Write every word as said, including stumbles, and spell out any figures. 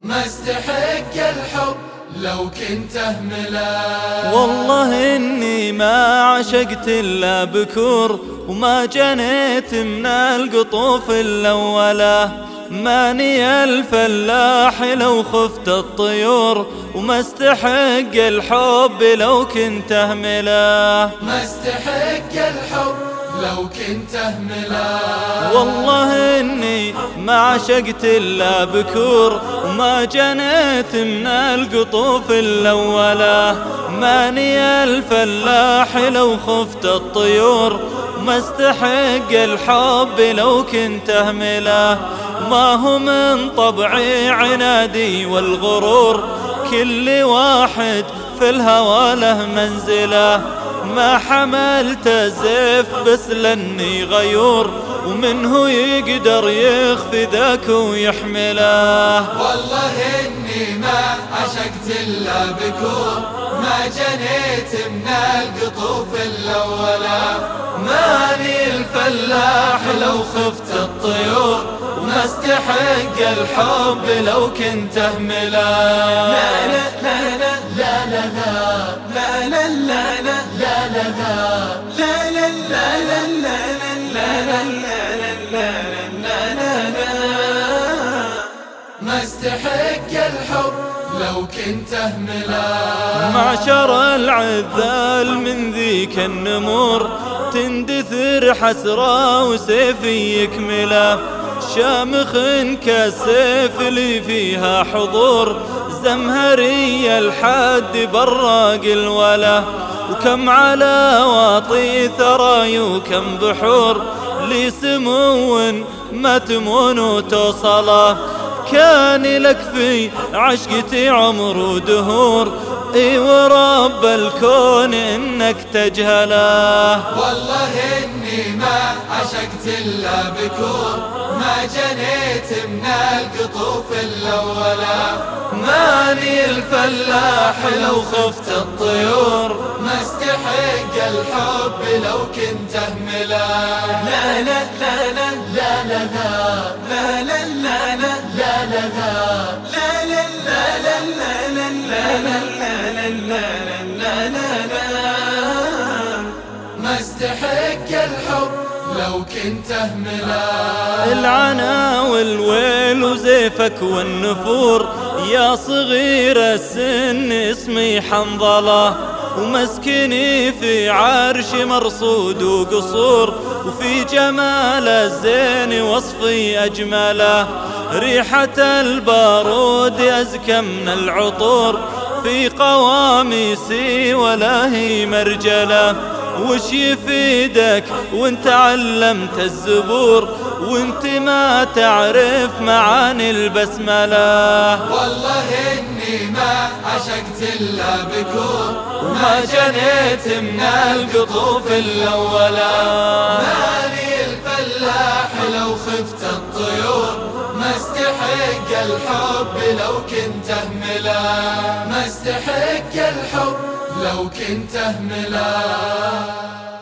ما استحق الحب لو كنت أهمله. والله إني ما عشقت إلا بكور، وما جنيت من القطوف الأولى. ماني الفلاح لو خفت الطيور، وما استحق الحب لو كنت أهمله. ما استحق الحب لو كنت أهمله. والله إني ما عشقت إلا بكور، وما جنيت من القطوف الأولى. ماني الفلاح لو خفت الطيور، ما استحق الحب لو كنت أهمله. ما هو من طبعي عنادي والغرور، كل واحد في الهوى له منزله. ما حملت زيف بس لاني غيور، ومنه يقدر يخفي ذاك ويحمله. والله إني ما عشقت إلا بكور، ما جنيت من القطوف الأولى. ماني الفلاح لو خفت الطيور، وما استحق الحب لو كنت أهمله. لا لا لا لا لا لا لا لا لا لا لا لا لا لا لا لا لا لا. ما استحق الحب لو كنت أهمله. معشر العذال من ذيك النمور، تندثر حسرة وسيفي يكمله. شامخ كالسيف اللي فيها حضور، زمهري الحد براق الوله. وكم على واطي ثراي وكم بحور، لي سمو ما تمون وتوصله. كان لك في عشقتي عمر ودهور، اي ورب الكون انك تجهله. والله اني ما عشقت الا بكور، ما جنيت من القطوف الاولى. ماني الفلاح لو خفت الطيور، ما استحق الحب لو كنت اهمله. لا لا لا لا لا لا لا لا لا لا لا لا لا لا لا لا لا لا. ما استحق الحب لو كنت اهمله. العنا والويل وزيفك والنفور، يا صغير السن اسمي حنظله. ومسكني في عرش مرصود وقصور، وفي جمال الزين وصفي أجمله. ريحة البارود أزكى من العطور، في قواميسي ولا هي مرجله. وش يفيدك وانت علمت الزبور، وانت ما تعرف معاني البسمله. والله اني ما عشقت الا بكور، وما جنيت من القطوف الاولى. ماني الفلاح لو خفت الطيور، ما استحق الحب لو كنت اهمله. ما استحق الحب لو كنت اهمله.